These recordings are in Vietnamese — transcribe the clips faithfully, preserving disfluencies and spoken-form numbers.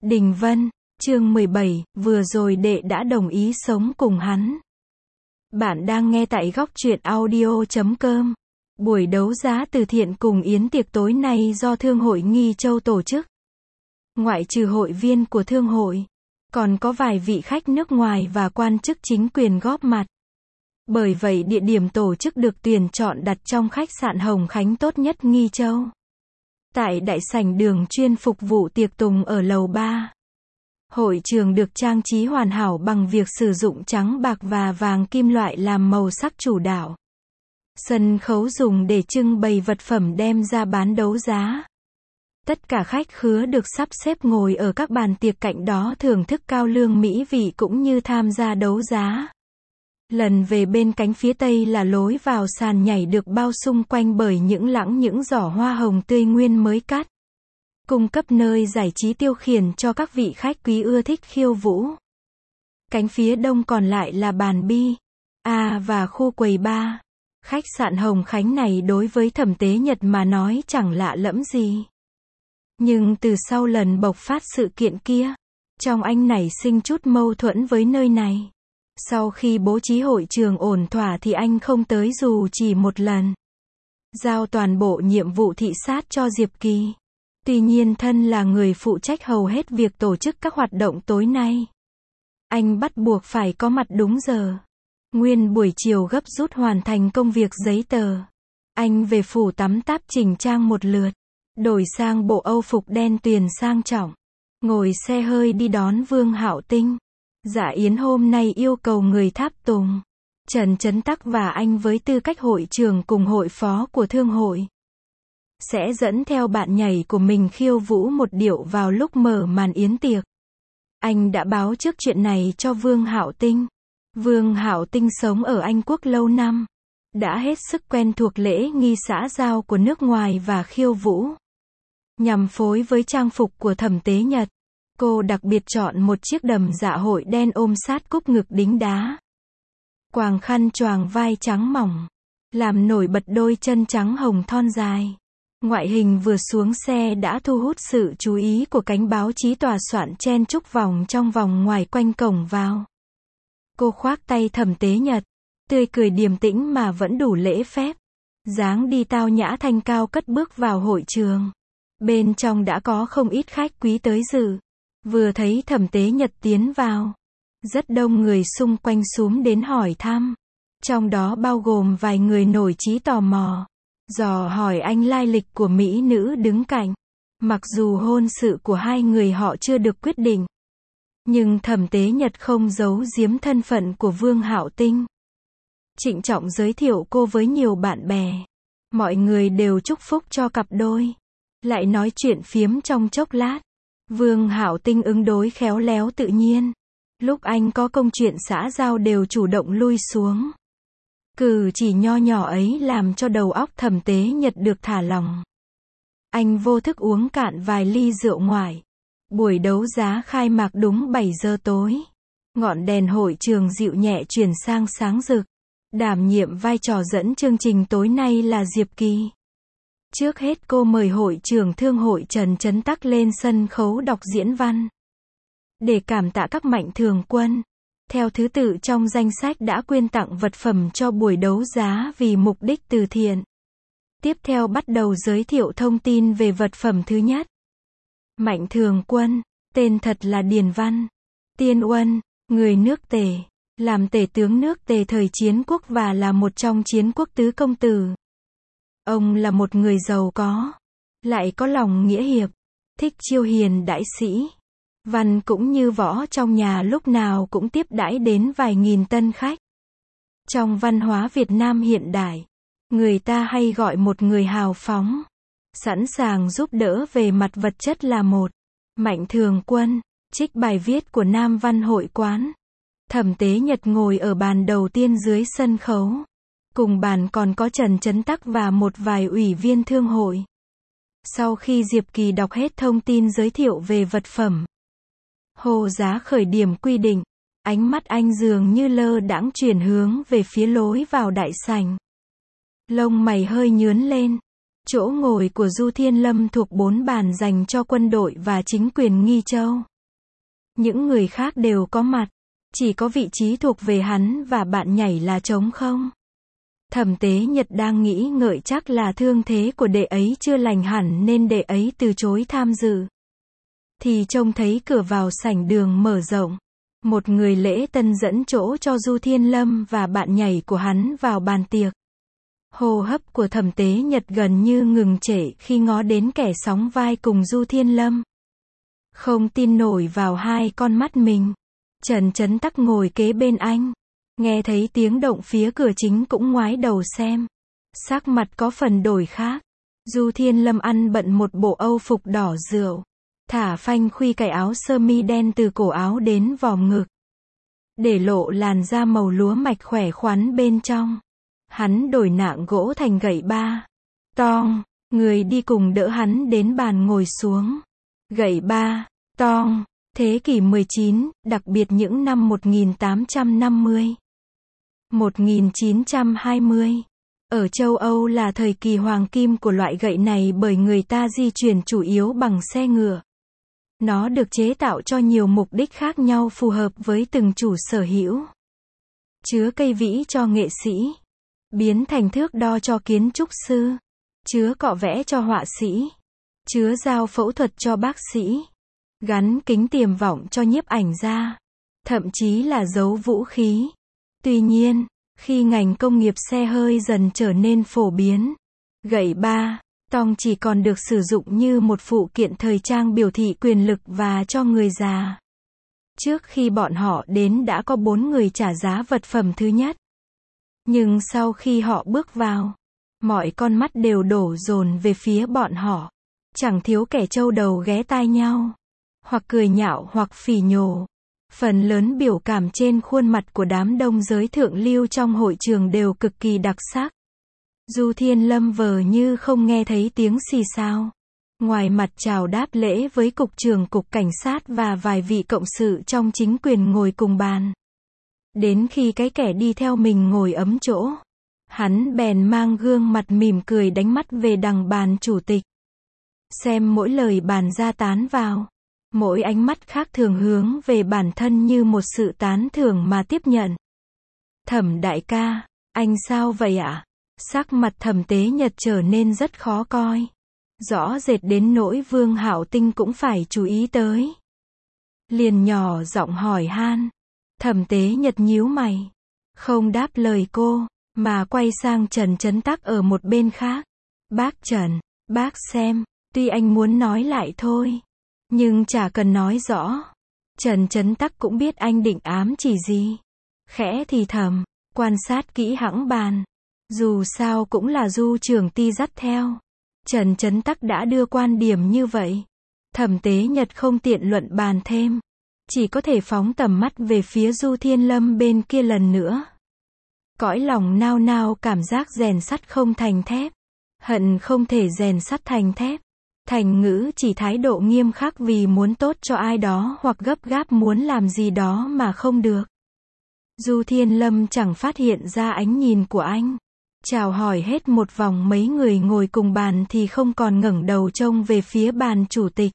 Đình Vân, chương mười bảy, vừa rồi đệ đã đồng ý sống cùng hắn. Bạn đang nghe tại góc truyện audio chấm com. Buổi đấu giá từ thiện cùng yến tiệc tối nay do Thương hội Nghi Châu tổ chức. Ngoại trừ hội viên của Thương hội, còn có vài vị khách nước ngoài và quan chức chính quyền góp mặt. Bởi vậy địa điểm tổ chức được tuyển chọn đặt trong khách sạn Hồng Khánh tốt nhất Nghi Châu. Tại đại sảnh đường chuyên phục vụ tiệc tùng ở lầu ba. Hội trường được trang trí hoàn hảo bằng việc sử dụng trắng bạc và vàng kim loại làm màu sắc chủ đạo. Sân khấu dùng để trưng bày vật phẩm đem ra bán đấu giá. Tất cả khách khứa được sắp xếp ngồi ở các bàn tiệc cạnh đó thưởng thức cao lương mỹ vị cũng như tham gia đấu giá. Lần về bên cánh phía tây là lối vào sàn nhảy được bao xung quanh bởi những lẵng những giỏ hoa hồng tươi nguyên mới cắt. Cung cấp nơi giải trí tiêu khiển cho các vị khách quý ưa thích khiêu vũ. Cánh phía đông còn lại là bàn bi, A và khu quầy bar. Khách sạn Hồng Khánh này đối với Thẩm Tế Nhật mà nói chẳng lạ lẫm gì. Nhưng từ sau lần bộc phát sự kiện kia, trong anh nảy sinh chút mâu thuẫn với nơi này. Sau khi bố trí hội trường ổn thỏa thì anh không tới dù chỉ một lần. Giao toàn bộ nhiệm vụ thị sát cho Diệp Kỳ. Tuy nhiên thân là người phụ trách hầu hết việc tổ chức các hoạt động tối nay. Anh bắt buộc phải có mặt đúng giờ. Nguyên buổi chiều gấp rút hoàn thành công việc giấy tờ. Anh về phủ tắm táp chỉnh trang một lượt. Đổi sang bộ âu phục đen tuyền sang trọng. Ngồi xe hơi đi đón Vương Hạo Tinh. Dạ yến hôm nay yêu cầu người tháp tùng. Trần Chấn Tắc và anh với tư cách hội trưởng cùng hội phó của thương hội. Sẽ dẫn theo bạn nhảy của mình khiêu vũ một điệu vào lúc mở màn yến tiệc. Anh đã báo trước chuyện này cho Vương Hạo Tinh. Vương Hạo Tinh sống ở Anh Quốc lâu năm. Đã hết sức quen thuộc lễ nghi xã giao của nước ngoài và khiêu vũ. Nhằm phối với trang phục của Thẩm Tế Nhật, cô đặc biệt chọn một chiếc đầm dạ hội đen ôm sát cúc ngực đính đá. Quàng khăn choàng vai trắng mỏng, làm nổi bật đôi chân trắng hồng thon dài. Ngoại hình vừa xuống xe đã thu hút sự chú ý của cánh báo chí tòa soạn chen chúc vòng trong vòng ngoài quanh cổng vào. Cô khoác tay Thẩm Tế Nhật, tươi cười điềm tĩnh mà vẫn đủ lễ phép. Dáng đi tao nhã thanh cao cất bước vào hội trường. Bên trong đã có không ít khách quý tới dự. Vừa thấy Thẩm Tế Nhật tiến vào, rất đông người xung quanh xúm đến hỏi thăm. Trong đó bao gồm vài người nổi trí tò mò. Dò hỏi anh lai lịch của mỹ nữ đứng cạnh. Mặc dù hôn sự của hai người họ chưa được quyết định, nhưng Thẩm Tế Nhật không giấu giếm thân phận của Vương Hạo Tinh. Trịnh trọng giới thiệu cô với nhiều bạn bè. Mọi người đều chúc phúc cho cặp đôi. Lại nói chuyện phiếm trong chốc lát. Vương Hạo Tinh ứng đối khéo léo tự nhiên. Lúc anh có công chuyện xã giao đều chủ động lui xuống. Cử chỉ nho nhỏ ấy làm cho đầu óc Thẩm Tế Nhật được thả lỏng. Anh vô thức uống cạn vài ly rượu ngoại. Buổi đấu giá khai mạc đúng bảy giờ tối. Ngọn đèn hội trường dịu nhẹ chuyển sang sáng rực. Đảm nhiệm vai trò dẫn chương trình tối nay là Diệp Kỳ. Trước hết cô mời hội trưởng thương hội Trần Chấn Tắc lên sân khấu đọc diễn văn. Để cảm tạ các mạnh thường quân. Theo thứ tự trong danh sách đã quyên tặng vật phẩm cho buổi đấu giá vì mục đích từ thiện. Tiếp theo bắt đầu giới thiệu thông tin về vật phẩm thứ nhất. Mạnh thường quân, tên thật là Điền Văn Tiên Uân, người nước Tề, làm tể tướng nước Tề thời chiến quốc và là một trong chiến quốc tứ công tử. Ông là một người giàu có, lại có lòng nghĩa hiệp, thích chiêu hiền đãi sĩ. Văn cũng như võ trong nhà lúc nào cũng tiếp đãi đến vài nghìn tân khách. Trong văn hóa Việt Nam hiện đại, người ta hay gọi một người hào phóng, sẵn sàng giúp đỡ về mặt vật chất là một mạnh thường quân. Trích bài viết của Nam Văn Hội Quán. Thẩm Tế Nhật ngồi ở bàn đầu tiên dưới sân khấu. Cùng bàn còn có Trần Chấn Tắc và một vài ủy viên thương hội. Sau khi Diệp Kỳ đọc hết thông tin giới thiệu về vật phẩm, hô giá khởi điểm quy định, ánh mắt anh dường như lơ đãng chuyển hướng về phía lối vào đại sảnh. Lông mày hơi nhướn lên. Chỗ ngồi của Du Thiên Lâm thuộc bốn bàn dành cho quân đội và chính quyền Nghi Châu. Những người khác đều có mặt. Chỉ có vị trí thuộc về hắn và bạn nhảy là trống không. Thẩm Tế Nhật đang nghĩ ngợi chắc là thương thế của đệ ấy chưa lành hẳn nên đệ ấy từ chối tham dự. Thì trông thấy cửa vào sảnh đường mở rộng. Một người lễ tân dẫn chỗ cho Du Thiên Lâm và bạn nhảy của hắn vào bàn tiệc. Hô hấp của Thẩm Tế Nhật gần như ngừng trệ khi ngó đến kẻ sóng vai cùng Du Thiên Lâm. Không tin nổi vào hai con mắt mình. Trần Chấn Tắc ngồi kế bên anh. Nghe thấy tiếng động phía cửa chính cũng ngoái đầu xem. Sắc mặt có phần đổi khác. Du Thiên Lâm ăn bận một bộ âu phục đỏ rượu. Thả phanh khuy cài áo sơ mi đen từ cổ áo đến vòm ngực. Để lộ làn da màu lúa mạch khỏe khoắn bên trong. Hắn đổi nạng gỗ thành gậy ba. Tong, người đi cùng đỡ hắn đến bàn ngồi xuống. Gậy ba, tong, thế kỷ mười chín, đặc biệt những năm một nghìn tám trăm năm mươi. một nghìn chín trăm hai mươi. Ở châu Âu là thời kỳ hoàng kim của loại gậy này bởi người ta di chuyển chủ yếu bằng xe ngựa. Nó được chế tạo cho nhiều mục đích khác nhau phù hợp với từng chủ sở hữu. Chứa cây vĩ cho nghệ sĩ. Biến thành thước đo cho kiến trúc sư. Chứa cọ vẽ cho họa sĩ. Chứa dao phẫu thuật cho bác sĩ. Gắn kính tiềm vọng cho nhiếp ảnh gia. Thậm chí là giấu vũ khí. Tuy nhiên, khi ngành công nghiệp xe hơi dần trở nên phổ biến, gậy ba tong chỉ còn được sử dụng như một phụ kiện thời trang biểu thị quyền lực và cho người già. Trước khi bọn họ đến đã có bốn người trả giá vật phẩm thứ nhất. Nhưng sau khi họ bước vào, mọi con mắt đều đổ dồn về phía bọn họ. Chẳng thiếu kẻ trâu đầu ghé tai nhau, hoặc cười nhạo hoặc phỉ nhổ. Phần lớn biểu cảm trên khuôn mặt của đám đông giới thượng lưu trong hội trường đều cực kỳ đặc sắc. Du Thiên Lâm vờ như không nghe thấy tiếng xì xào. Ngoài mặt chào đáp lễ với cục trưởng cục cảnh sát và vài vị cộng sự trong chính quyền ngồi cùng bàn. Đến khi cái kẻ đi theo mình ngồi ấm chỗ, hắn bèn mang gương mặt mỉm cười đánh mắt về đằng bàn chủ tịch. Xem mỗi lời bàn ra tán vào. Mỗi ánh mắt khác thường hướng về bản thân như một sự tán thưởng mà tiếp nhận. Thẩm đại ca, anh sao vậy ạ? Sắc mặt Thẩm Tế Nhật trở nên rất khó coi. Rõ rệt đến nỗi Vương Hạo Tinh cũng phải chú ý tới. Liền nhỏ giọng hỏi han. Thẩm Tế Nhật nhíu mày. Không đáp lời cô, mà quay sang Trần Chấn Tắc ở một bên khác. Bác Trần, bác xem, tuy anh muốn nói lại thôi. Nhưng chả cần nói rõ. Trần Chấn Tắc cũng biết anh định ám chỉ gì. Khẽ thì thầm, quan sát kỹ hãng bàn. Dù sao cũng là Du trưởng ty dắt theo. Trần Chấn Tắc đã đưa quan điểm như vậy. Thẩm Tế Nhật không tiện luận bàn thêm. Chỉ có thể phóng tầm mắt về phía Du Thiên Lâm bên kia lần nữa. Cõi lòng nao nao cảm giác rèn sắt không thành thép. Hận không thể rèn sắt thành thép. Thành ngữ chỉ thái độ nghiêm khắc vì muốn tốt cho ai đó hoặc gấp gáp muốn làm gì đó mà không được. Du Thiên Lâm chẳng phát hiện ra ánh nhìn của anh. Chào hỏi hết một vòng mấy người ngồi cùng bàn thì không còn ngẩng đầu trông về phía bàn chủ tịch.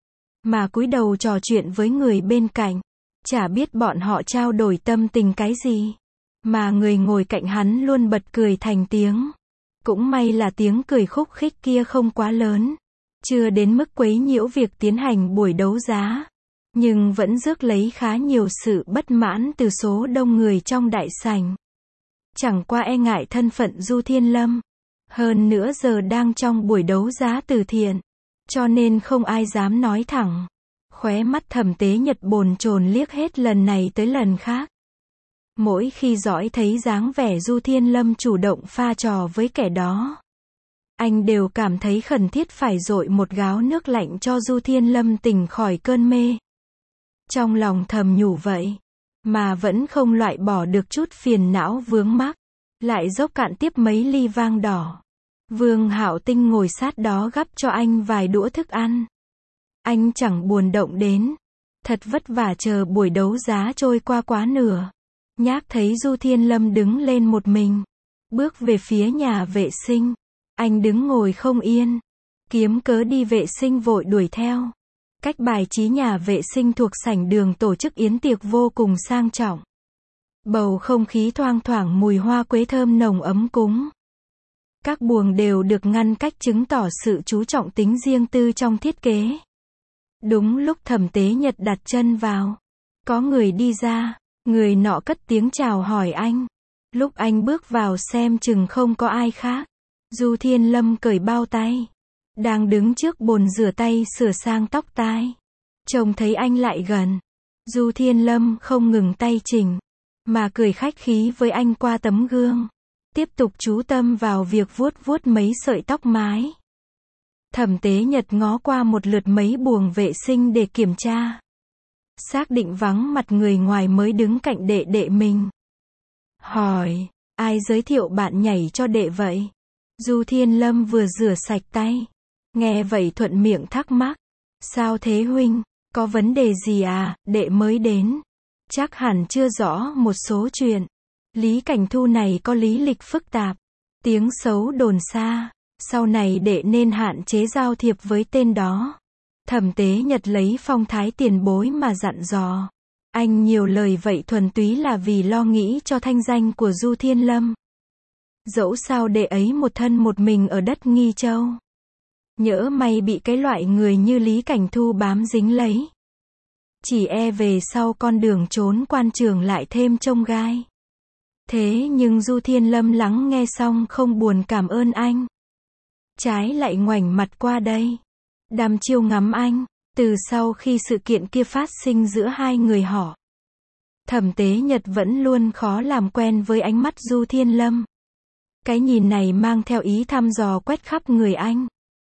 Mà cúi đầu trò chuyện với người bên cạnh. Chả biết bọn họ trao đổi tâm tình cái gì. Mà người ngồi cạnh hắn luôn bật cười thành tiếng. Cũng may là tiếng cười khúc khích kia không quá lớn. Chưa đến mức quấy nhiễu việc tiến hành buổi đấu giá. Nhưng vẫn rước lấy khá nhiều sự bất mãn từ số đông người trong đại sảnh. Chẳng qua e ngại thân phận Du Thiên Lâm. Hơn nữa giờ đang trong buổi đấu giá từ thiện. Cho nên không ai dám nói thẳng. Khóe mắt Thẩm Tế Nhật bồn chồn liếc hết lần này tới lần khác. Mỗi khi dõi thấy dáng vẻ Du Thiên Lâm chủ động pha trò với kẻ đó, anh đều cảm thấy khẩn thiết phải dội một gáo nước lạnh cho Du Thiên Lâm tỉnh khỏi cơn mê. Trong lòng thầm nhủ vậy, mà vẫn không loại bỏ được chút phiền não vướng mắc, lại dốc cạn tiếp mấy ly vang đỏ. Vương Hạo Tinh ngồi sát đó gắp cho anh vài đũa thức ăn. Anh chẳng buồn động đến. Thật vất vả chờ buổi đấu giá trôi qua quá nửa. Nhác thấy Du Thiên Lâm đứng lên một mình, bước về phía nhà vệ sinh. Anh đứng ngồi không yên, kiếm cớ đi vệ sinh vội đuổi theo. Cách bài trí nhà vệ sinh thuộc sảnh đường tổ chức yến tiệc vô cùng sang trọng. Bầu không khí thoang thoảng mùi hoa quế thơm nồng ấm cúng. Các buồng đều được ngăn cách chứng tỏ sự chú trọng tính riêng tư trong thiết kế. Đúng lúc Thẩm Tế Nhật đặt chân vào, có người đi ra, người nọ cất tiếng chào hỏi anh. Lúc anh bước vào xem chừng không có ai khác. Du Thiên Lâm cởi bao tay, đang đứng trước bồn rửa tay sửa sang tóc tai. Trông thấy anh lại gần, Du Thiên Lâm không ngừng tay chỉnh, mà cười khách khí với anh qua tấm gương. Tiếp tục chú tâm vào việc vuốt vuốt mấy sợi tóc mái. Thẩm Tế Nhật ngó qua một lượt mấy buồng vệ sinh để kiểm tra. Xác định vắng mặt người ngoài mới đứng cạnh đệ đệ mình. Hỏi, ai giới thiệu bạn nhảy cho đệ vậy? Du Thiên Lâm vừa rửa sạch tay. Nghe vậy thuận miệng thắc mắc. Sao thế huynh, có vấn đề gì à, đệ mới đến. Chắc hẳn chưa rõ một số chuyện. Lý Cảnh Thu này có lý lịch phức tạp. Tiếng xấu đồn xa. Sau này đệ nên hạn chế giao thiệp với tên đó. Thẩm Tế Nhật lấy phong thái tiền bối mà dặn dò. Anh nhiều lời vậy thuần túy là vì lo nghĩ cho thanh danh của Du Thiên Lâm. Dẫu sao đệ ấy một thân một mình ở đất Nghi Châu. Nhỡ may bị cái loại người như Lý Cảnh Thu bám dính lấy. Chỉ e về sau con đường trốn quan trường lại thêm chông gai. Thế nhưng Du Thiên Lâm lắng nghe xong không buồn cảm ơn anh. Trái lại ngoảnh mặt qua đây. Đăm chiêu ngắm anh. Từ sau khi sự kiện kia phát sinh giữa hai người họ, Thẩm Tế Nhật vẫn luôn khó làm quen với ánh mắt Du Thiên Lâm. Cái nhìn này mang theo ý thăm dò quét khắp người anh.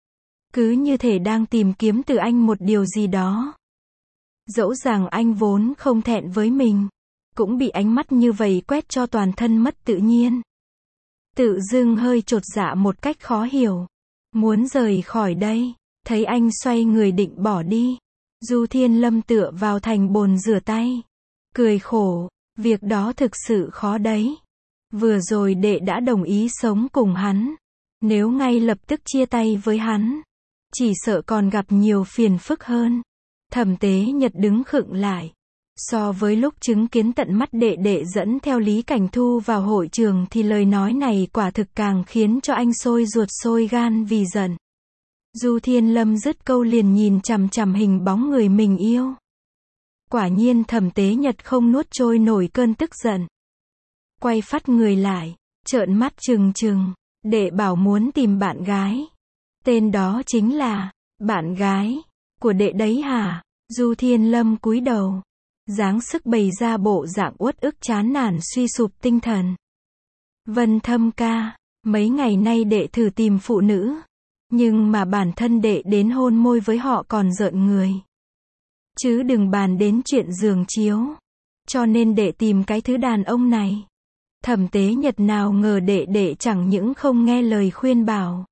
Cứ như thể đang tìm kiếm từ anh một điều gì đó. Dẫu rằng anh vốn không thẹn với mình, cũng bị ánh mắt như vậy quét cho toàn thân mất tự nhiên. Tự dưng hơi chột dạ một cách khó hiểu. Muốn rời khỏi đây. Thấy anh xoay người định bỏ đi. Du Thiên Lâm tựa vào thành bồn rửa tay. Cười khổ. Việc đó thực sự khó đấy. Vừa rồi đệ đã đồng ý sống cùng hắn. Nếu ngay lập tức chia tay với hắn, chỉ sợ còn gặp nhiều phiền phức hơn. Thẩm Tế Nhật đứng khựng lại. So với lúc chứng kiến tận mắt đệ đệ dẫn theo Lý Cảnh Thu vào hội trường thì lời nói này quả thực càng khiến cho anh sôi ruột sôi gan vì giận. Du Thiên Lâm dứt câu liền nhìn chằm chằm hình bóng người mình yêu. Quả nhiên Thẩm Tế Nhật không nuốt trôi nổi cơn tức giận. Quay phắt người lại, trợn mắt trừng trừng. Đệ bảo muốn tìm bạn gái. Tên đó chính là bạn gái của đệ đấy hả? Du Thiên Lâm cúi đầu, dáng sức bày ra bộ dạng uất ức chán nản suy sụp tinh thần. Vân Thâm ca, mấy ngày nay đệ thử tìm phụ nữ, nhưng mà bản thân đệ đến hôn môi với họ còn rợn người. Chứ đừng bàn đến chuyện giường chiếu. Cho nên đệ tìm cái thứ đàn ông này. Thẩm Tế Nhật nào ngờ đệ đệ chẳng những không nghe lời khuyên bảo,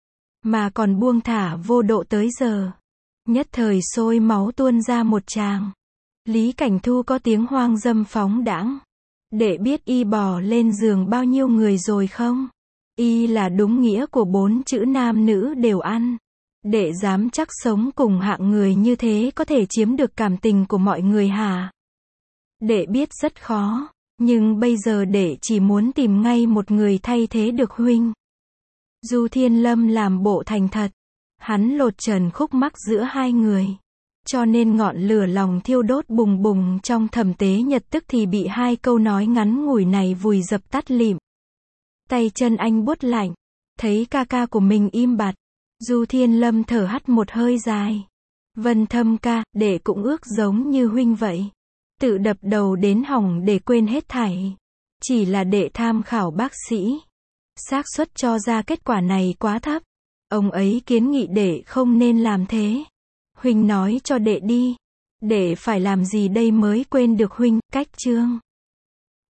mà còn buông thả vô độ tới giờ. Nhất thời sôi máu tuôn ra một tràng. Lý Cảnh Thu có tiếng hoang dâm phóng đãng. Đệ biết y bò lên giường bao nhiêu người rồi không? Y là đúng nghĩa của bốn chữ nam nữ đều ăn. Đệ dám chắc sống cùng hạng người như thế có thể chiếm được cảm tình của mọi người hả? Đệ biết rất khó, nhưng bây giờ đệ chỉ muốn tìm ngay một người thay thế được huynh. Du Thiên Lâm làm bộ thành thật. Hắn lột trần khúc mắc giữa hai người. Cho nên ngọn lửa lòng thiêu đốt bùng bùng trong Thẩm Tế Nhật tức thì bị hai câu nói ngắn ngủi này vùi dập tắt lịm. Tay chân anh buốt lạnh. Thấy ca ca của mình im bặt. Du Thiên Lâm thở hắt một hơi dài. Vân Thâm ca, đệ cũng ước giống như huynh vậy. Tự đập đầu đến hỏng để quên hết thảy. Chỉ là đệ tham khảo bác sĩ. Xác suất cho ra kết quả này quá thấp. Ông ấy kiến nghị đệ không nên làm thế. Huynh nói cho đệ đi. Đệ phải làm gì đây mới quên được huynh, cách chương.